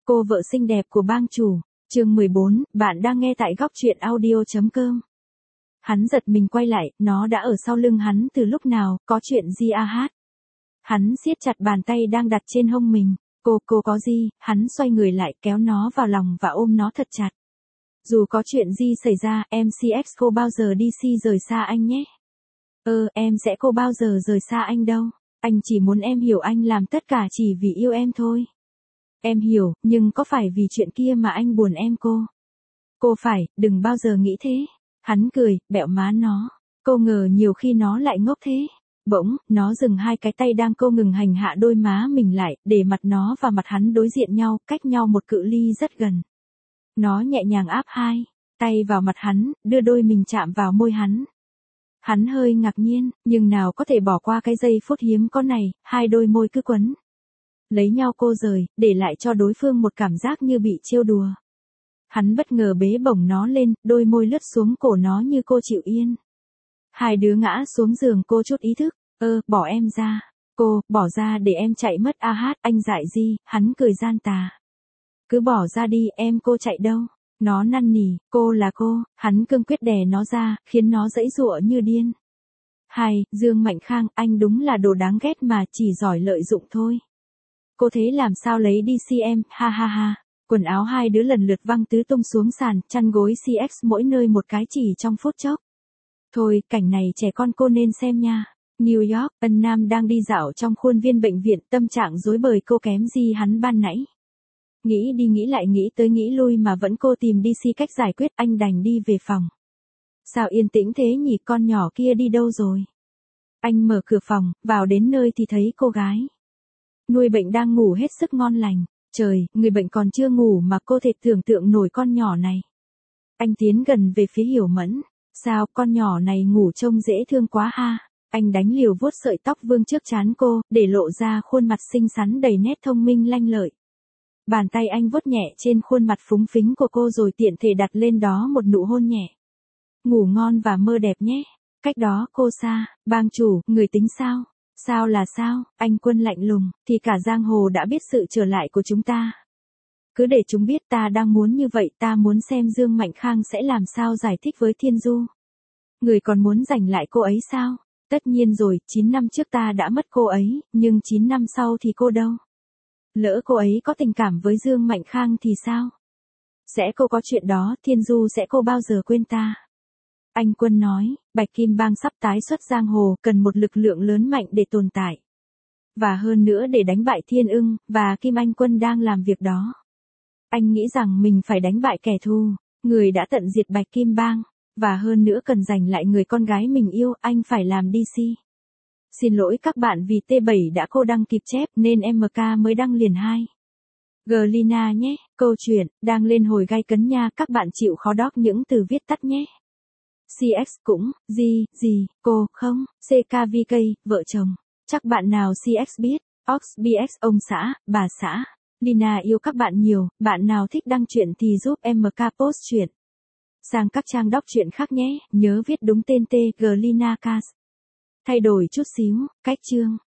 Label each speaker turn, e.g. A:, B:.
A: Cô vợ xinh đẹp của bang chủ. Chương 14, bạn đang nghe tại góc truyện audio.com. Hắn giật mình quay lại, nó đã ở sau lưng hắn từ lúc nào, có chuyện gì à hát? Hắn siết chặt bàn tay đang đặt trên hông mình. Cô có gì? Hắn xoay người lại kéo nó vào lòng và ôm nó thật chặt. Dù có chuyện gì xảy ra, em CX cô bao giờ đi rời xa anh nhé. Em sẽ cô bao giờ rời xa anh đâu. Anh chỉ muốn em hiểu anh làm tất cả chỉ vì yêu em thôi. Em hiểu, nhưng có phải vì chuyện kia mà anh buồn em cô? Cô phải, đừng bao giờ nghĩ thế. Hắn cười, bẹo má nó. Cô ngờ nhiều khi nó lại ngốc thế. Bỗng, nó dừng hai cái tay đang cô ngừng hành hạ đôi má mình lại, để mặt nó và mặt hắn đối diện nhau, cách nhau một cự ly rất gần. Nó nhẹ nhàng áp hai tay vào mặt hắn, đưa đôi mình chạm vào môi hắn. Hắn hơi ngạc nhiên, nhưng nào có thể bỏ qua cái giây phút hiếm có này, hai đôi môi cứ quấn lấy nhau cô rời, để lại cho đối phương một cảm giác như bị trêu đùa. Hắn bất ngờ bế bổng nó lên, đôi môi lướt xuống cổ nó như cô chịu yên. Hai đứa ngã xuống giường cô chút ý thức. Bỏ em ra. Cô, bỏ ra để em chạy mất à hát, anh dại gì, hắn cười gian tà. Cứ bỏ ra đi, em cô chạy đâu. Nó năn nỉ, cô là cô, hắn cương quyết đè nó ra, khiến nó giãy giụa như điên. Dương Mạnh Khang, anh đúng là đồ đáng ghét mà, chỉ giỏi lợi dụng thôi. Cô thế làm sao lấy đi em, ha ha ha. Quần áo hai đứa lần lượt văng tứ tung xuống sàn, chăn gối CX mỗi nơi một cái chỉ trong phút chốc. Thôi, cảnh này trẻ con cô nên xem nha. New York, Ân Nam đang đi dạo trong khuôn viên bệnh viện, tâm trạng rối bời cô kém gì hắn ban nãy. Nghĩ đi nghĩ lại nghĩ tới nghĩ lui mà vẫn cô tìm DC cách giải quyết, anh đành đi về phòng. Sao yên tĩnh thế nhỉ, con nhỏ kia đi đâu rồi? Anh mở cửa phòng, vào đến nơi thì thấy cô gái nuôi bệnh đang ngủ hết sức ngon lành. Trời, người bệnh còn chưa ngủ mà cô thể tưởng tượng nổi con nhỏ này. Anh tiến gần về phía Hiểu Mẫn. Sao, con nhỏ này ngủ trông dễ thương quá ha. Anh đánh liều vuốt sợi tóc vương trước trán cô, để lộ ra khuôn mặt xinh xắn đầy nét thông minh lanh lợi. Bàn tay anh vuốt nhẹ trên khuôn mặt phúng phính của cô rồi tiện thể đặt lên đó một nụ hôn nhẹ. Ngủ ngon và mơ đẹp nhé. Cách đó cô xa, bang chủ, người tính sao? Sao là sao, anh Quân lạnh lùng, thì cả giang hồ đã biết sự trở lại của chúng ta. Cứ để chúng biết ta đang muốn như vậy, ta muốn xem Dương Mạnh Khang sẽ làm sao giải thích với Thiên Du. Người còn muốn giành lại cô ấy sao? Tất nhiên rồi, 9 năm trước ta đã mất cô ấy, nhưng 9 năm sau thì cô đâu? Lỡ cô ấy có tình cảm với Dương Mạnh Khang thì sao? Sẽ cô có chuyện đó, Thiên Du sẽ cô bao giờ quên ta? Anh Quân nói, Bạch Kim Bang sắp tái xuất giang hồ, cần một lực lượng lớn mạnh để tồn tại. Và hơn nữa để đánh bại Thiên Ưng, và Kim Anh Quân đang làm việc đó. Anh nghĩ rằng mình phải đánh bại kẻ thù, người đã tận diệt Bạch Kim Bang, và hơn nữa cần giành lại người con gái mình yêu, anh phải làm DC. Xin lỗi các bạn vì T7 đã cô đăng kịp chép nên MK mới đăng liền 2. Glina nhé, câu chuyện, đang lên hồi gay cấn nha, các bạn chịu khó đọc những từ viết tắt nhé. CX cũng, gì, cô, không, CKVK, vợ chồng. Chắc bạn nào CX biết, Ox BX ông xã, bà xã. Lina yêu các bạn nhiều, bạn nào thích đăng chuyện thì giúp MK post chuyện. Sang các trang đọc truyện khác nhé, nhớ viết đúng tên Glina Cast. Thay đổi chút xíu, cách chương.